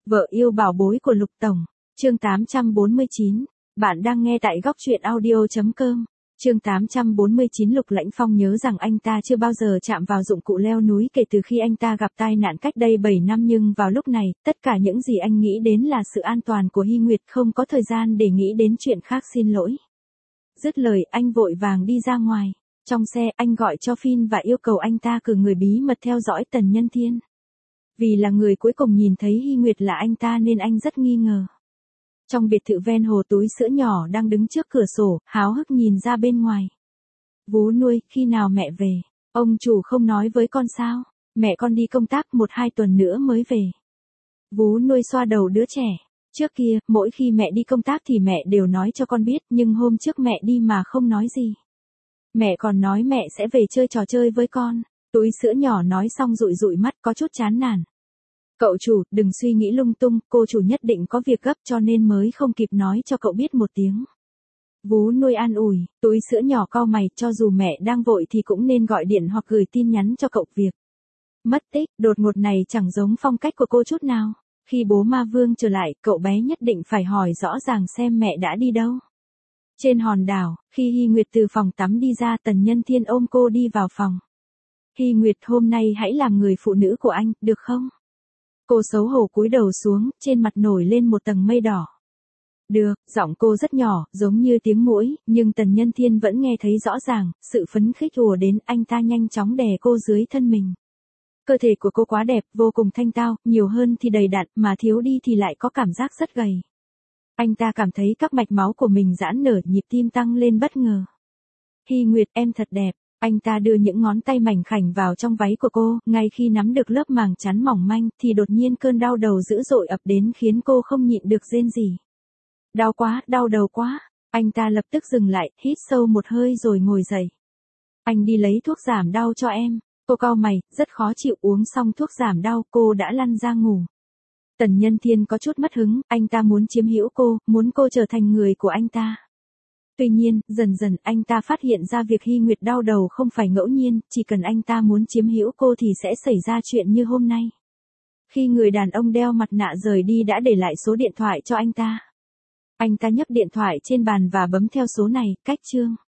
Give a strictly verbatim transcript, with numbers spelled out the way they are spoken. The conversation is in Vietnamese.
Vợ yêu bảo bối của Lục Tổng, chương tám trăm bốn mươi chín. Bạn đang nghe tại góc truyện audio chấm com. Chương tám trăm bốn mươi chín. Lục Lãnh Phong nhớ rằng anh ta chưa bao giờ chạm vào dụng cụ leo núi kể từ khi anh ta gặp tai nạn cách đây bảy năm, nhưng vào lúc này, tất cả những gì anh nghĩ đến là sự an toàn của Hy Nguyệt, không có thời gian để nghĩ đến chuyện khác. Xin lỗi. Dứt lời, anh vội vàng đi ra ngoài. Trong xe, anh gọi cho Phin và yêu cầu anh ta cử người bí mật theo dõi Tần Nhân Thiên. Vì là người cuối cùng nhìn thấy Hy Nguyệt là anh ta nên anh rất nghi ngờ. Trong biệt thự ven hồ, túi sữa nhỏ đang đứng trước cửa sổ, háo hức nhìn ra bên ngoài. Vú nuôi, khi nào mẹ về? Ông chủ không nói với con sao? Mẹ con đi công tác một hai tuần nữa mới về. Vú nuôi xoa đầu đứa trẻ. Trước kia, mỗi khi mẹ đi công tác thì mẹ đều nói cho con biết, nhưng hôm trước mẹ đi mà không nói gì. Mẹ còn nói mẹ sẽ về chơi trò chơi với con. Túi sữa nhỏ nói xong dụi dụi mắt, có chút chán nản. Cậu chủ, đừng suy nghĩ lung tung, cô chủ nhất định có việc gấp cho nên mới không kịp nói cho cậu biết một tiếng. Vú nuôi an ủi. Túi sữa nhỏ cau mày, cho dù mẹ đang vội thì cũng nên gọi điện hoặc gửi tin nhắn cho cậu. Việc mất tích đột ngột này chẳng giống phong cách của cô chút nào. Khi bố Ma Vương trở lại, cậu bé nhất định phải hỏi rõ ràng xem mẹ đã đi đâu. Trên hòn đảo, khi Hy Nguyệt từ phòng tắm đi ra, Tần Nhân Thiên ôm cô đi vào phòng. Hy Nguyệt, hôm nay hãy làm người phụ nữ của anh, được không? Cô xấu hổ cúi đầu xuống, trên mặt nổi lên một tầng mây đỏ. Được, giọng cô rất nhỏ, giống như tiếng muỗi, nhưng Tần Nhân Thiên vẫn nghe thấy rõ ràng, sự phấn khích ùa đến, anh ta nhanh chóng đè cô dưới thân mình. Cơ thể của cô quá đẹp, vô cùng thanh tao, nhiều hơn thì đầy đặn, mà thiếu đi thì lại có cảm giác rất gầy. Anh ta cảm thấy các mạch máu của mình giãn nở, nhịp tim tăng lên bất ngờ. Hy Nguyệt, em thật đẹp. Anh ta đưa những ngón tay mảnh khảnh vào trong váy của cô, ngay khi nắm được lớp màng chắn mỏng manh, thì đột nhiên cơn đau đầu dữ dội ập đến khiến cô không nhịn được rên rỉ. Đau quá, đau đầu quá. Anh ta lập tức dừng lại, hít sâu một hơi rồi ngồi dậy. Anh đi lấy thuốc giảm đau cho em. Cô cau mày, rất khó chịu. Uống xong thuốc giảm đau, cô đã lăn ra ngủ. Tần Nhân Thiên có chút mất hứng, anh ta muốn chiếm hữu cô, muốn cô trở thành người của anh ta. Tuy nhiên, dần dần anh ta phát hiện ra việc Hy Nguyệt đau đầu không phải ngẫu nhiên, chỉ cần anh ta muốn chiếm hữu cô thì sẽ xảy ra chuyện như hôm nay. Khi người đàn ông đeo mặt nạ rời đi đã để lại số điện thoại cho anh ta. Anh ta nhấc điện thoại trên bàn và bấm theo số này. Cách chương.